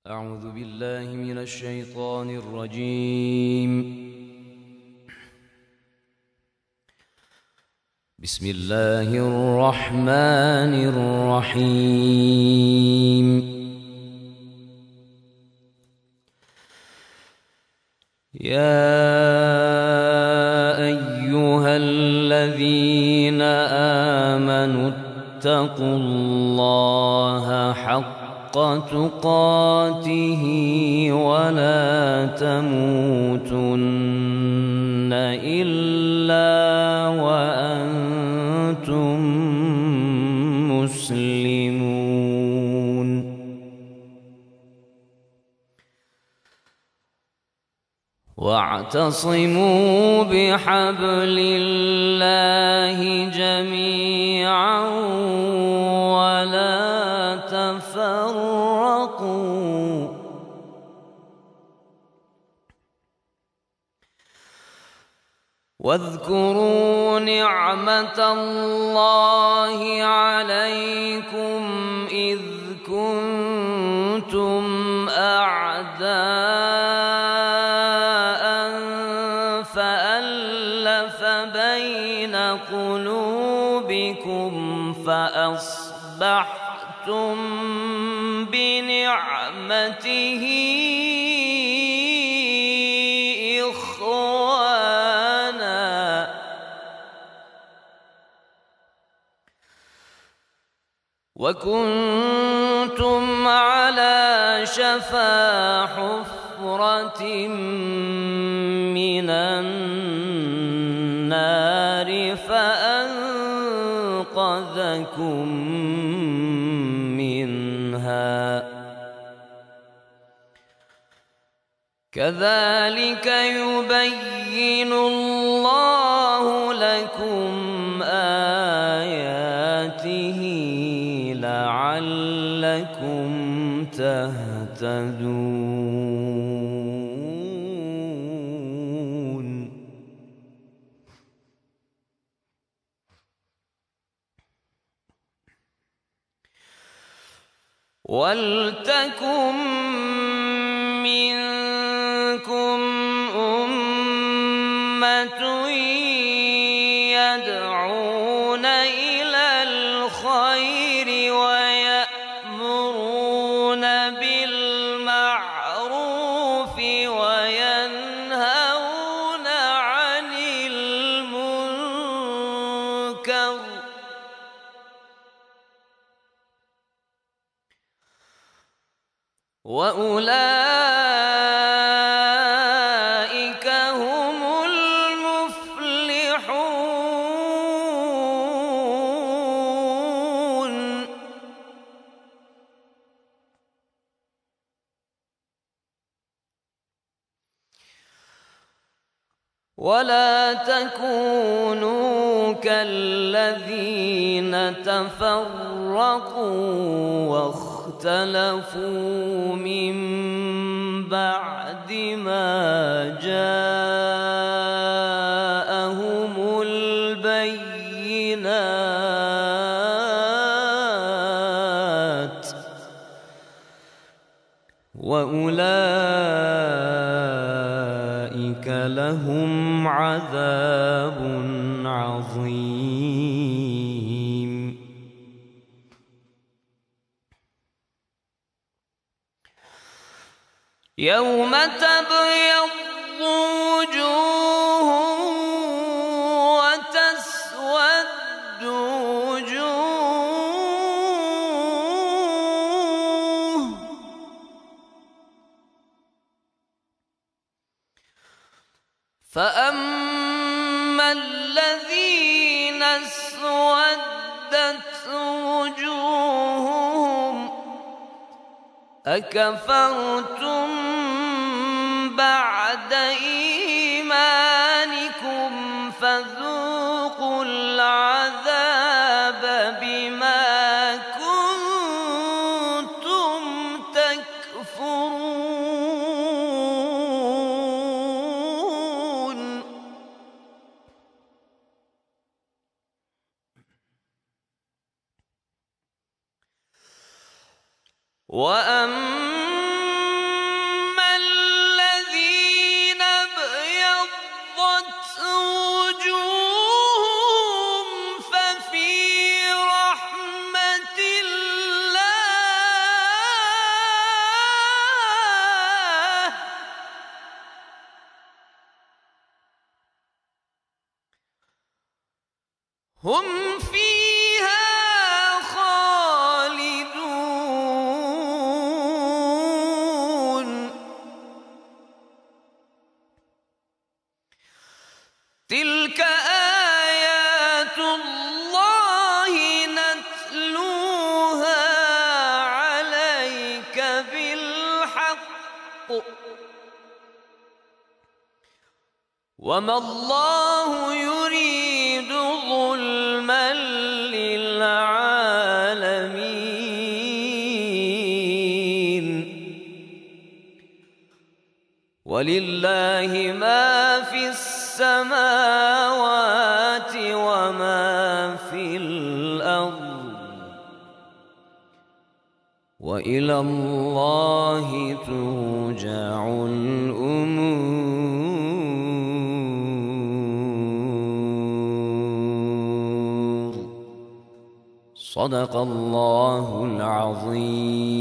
أعوذ بالله من الشيطان الرجيم. بسم الله الرحمن الرحيم. يا أيها الذين آمنوا اتقوا الله حق تقاته ولا تموتن إلا وأنتم مسلمون. واعتصموا بحبل الله جميعا ولا تفرقوا. واذكروا نعمة الله عليكم إذ كنتم أعداء فألف بين قلوبكم فأصبحتم بنعمته إخوانا وكنتم على شفا حفرة من النار فأنقذكم منها. كذلك يبين الله لكم آياته لعلكم تهتدون. ولتكن منكم أمة يدعون إلى الخير ويأمرون بالمعروف وينهون عن المنكر وأولئك هم المفلحون. ولا تكونوا كالذين تفرقوا واختلفوا من بعد ما جاءهم البينات وأولئك لهم عذاب عظيم. يوم تبيض وجوه وتسود وجوه فأما الذين اسودت وجوههم أكفرتم بعد إيمانكم فذوقوا العذاب بما كنتم تكفرون. وأما هم فيها خالدون تلك آيات الله نتلوها عليك بالحق وما الله يريد ظلما للعالمين ولله ما في السماوات وما في الأرض وإلى الله ترجع الأمور صدق الله العظيم.